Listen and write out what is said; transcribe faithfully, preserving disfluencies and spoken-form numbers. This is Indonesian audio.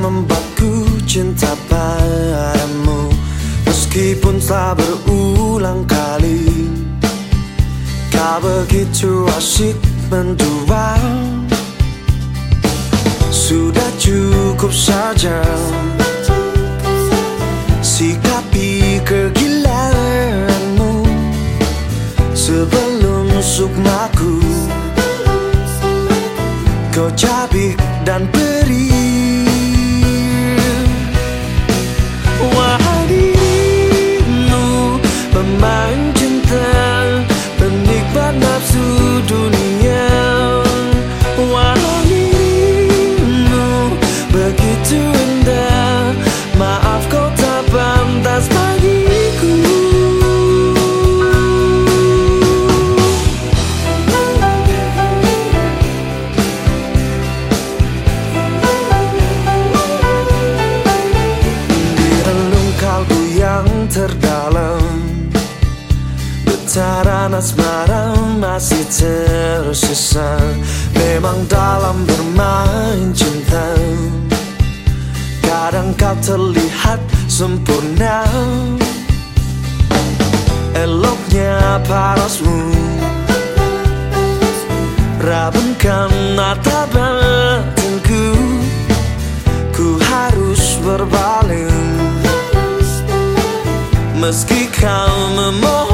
membuatku cinta padamu. Meskipun telah berulang kali kau begitu asyik mendua, sudah cukup saja sikapi kegilaanmu sebelum sukmaku kau cabik dan perih. Wahai dirimu, pemain cinta, penikmat nafsu dunia. Wahai dirimu, begitu indah, maaf kau tak pantas bagiku. Terdalam getaran asmara masih tersisa. Memang dalam bermain cinta kadang kau terlihat sempurna. Eloknya parasmu rabunkan mata batinku, ku harus berpaling meski kau memohon.